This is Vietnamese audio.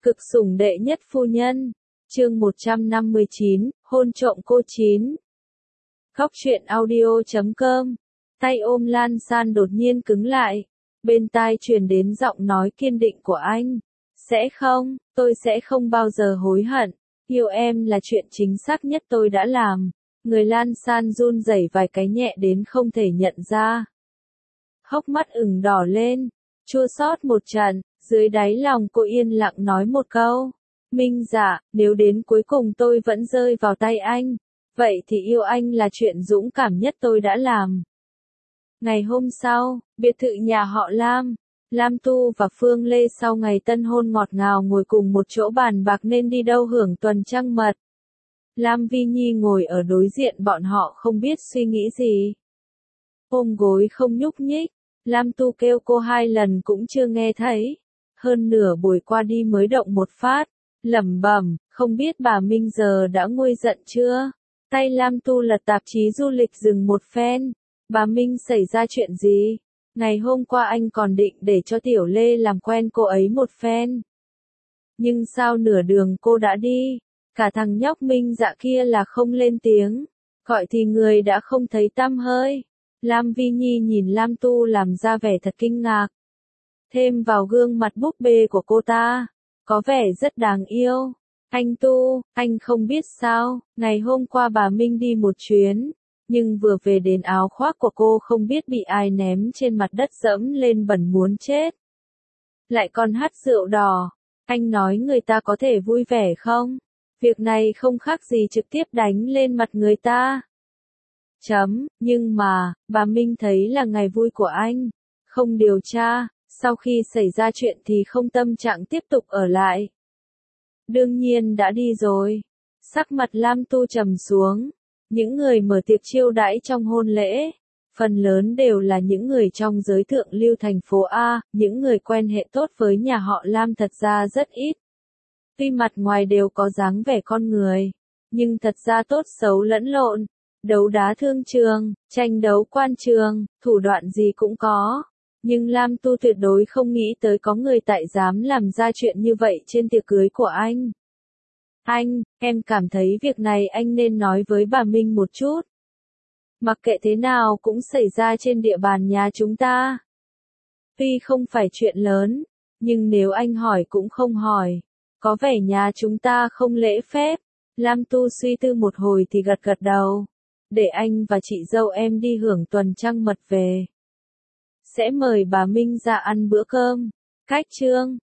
Cực sủng đệ nhất phu nhân. Chương 159, hôn trộm cô Chín. Khóc chuyện audio.com. Tay ôm Lan San đột nhiên cứng lại. Bên tai truyền đến giọng nói kiên định của anh. Sẽ không, tôi sẽ không bao giờ hối hận. Yêu em là chuyện chính xác nhất tôi đã làm. Người Lan San run rẩy vài cái nhẹ đến không thể nhận ra. Hốc mắt ửng đỏ lên, chua xót một trận, dưới đáy lòng cô yên lặng nói một câu. Minh Dạ, nếu đến cuối cùng tôi vẫn rơi vào tay anh, vậy thì yêu anh là chuyện dũng cảm nhất tôi đã làm. Ngày hôm sau, biệt thự nhà họ Lam, Lam Tu và Phương Lê sau ngày tân hôn ngọt ngào ngồi cùng một chỗ bàn bạc nên đi đâu hưởng tuần trăng mật. Lam Vi Nhi ngồi ở đối diện bọn họ không biết suy nghĩ gì. Ôm gối không nhúc nhích, Lam Tu kêu cô 2 lần cũng chưa nghe thấy. Hơn nửa buổi qua đi mới động một phát, lẩm bẩm, không biết bà Minh giờ đã nguôi giận chưa? Tay Lam Tu lật tạp chí du lịch dừng một phen. Bà Minh xảy ra chuyện gì? Ngày hôm qua anh còn định để cho Tiểu Lê làm quen cô ấy một phen. Nhưng sao nửa đường cô đã đi? Cả thằng nhóc Minh Dạ kia là không lên tiếng. Gọi thì người đã không thấy tăm hơi. Lam Vi Nhi nhìn Lam Tu làm ra vẻ thật kinh ngạc. Thêm vào gương mặt búp bê của cô ta, có vẻ rất đáng yêu. Anh Tu, anh không biết sao, ngày hôm qua bà Minh đi một chuyến, nhưng vừa về đến áo khoác của cô không biết bị ai ném trên mặt đất dẫm lên bẩn muốn chết. Lại còn hắt rượu đỏ, anh nói người ta có thể vui vẻ không? Việc này không khác gì trực tiếp đánh lên mặt người ta. Nhưng mà, bà Minh thấy là ngày vui của anh, không điều tra, sau khi xảy ra chuyện thì không tâm trạng tiếp tục ở lại. Đương nhiên đã đi rồi. Sắc mặt Lam Tu trầm xuống. Những người mở tiệc chiêu đãi trong hôn lễ, phần lớn đều là những người trong giới thượng lưu thành phố A, những người quen hệ tốt với nhà họ Lam thật ra rất ít. Tuy mặt ngoài đều có dáng vẻ con người, nhưng thật ra tốt xấu lẫn lộn. Đấu đá thương trường, tranh đấu quan trường, thủ đoạn gì cũng có. Nhưng Lam Tu tuyệt đối không nghĩ tới có người tại dám làm ra chuyện như vậy trên tiệc cưới của anh. Anh, em cảm thấy việc này anh nên nói với bà Minh một chút. Mặc kệ thế nào cũng xảy ra trên địa bàn nhà chúng ta. Tuy không phải chuyện lớn, nhưng nếu anh hỏi cũng không hỏi. Có vẻ nhà chúng ta không lễ phép. Lam Tu suy tư một hồi thì gật gật đầu. Để anh và chị dâu em đi hưởng tuần trăng mật về. Sẽ mời bà Minh ra ăn bữa cơm. Cách chương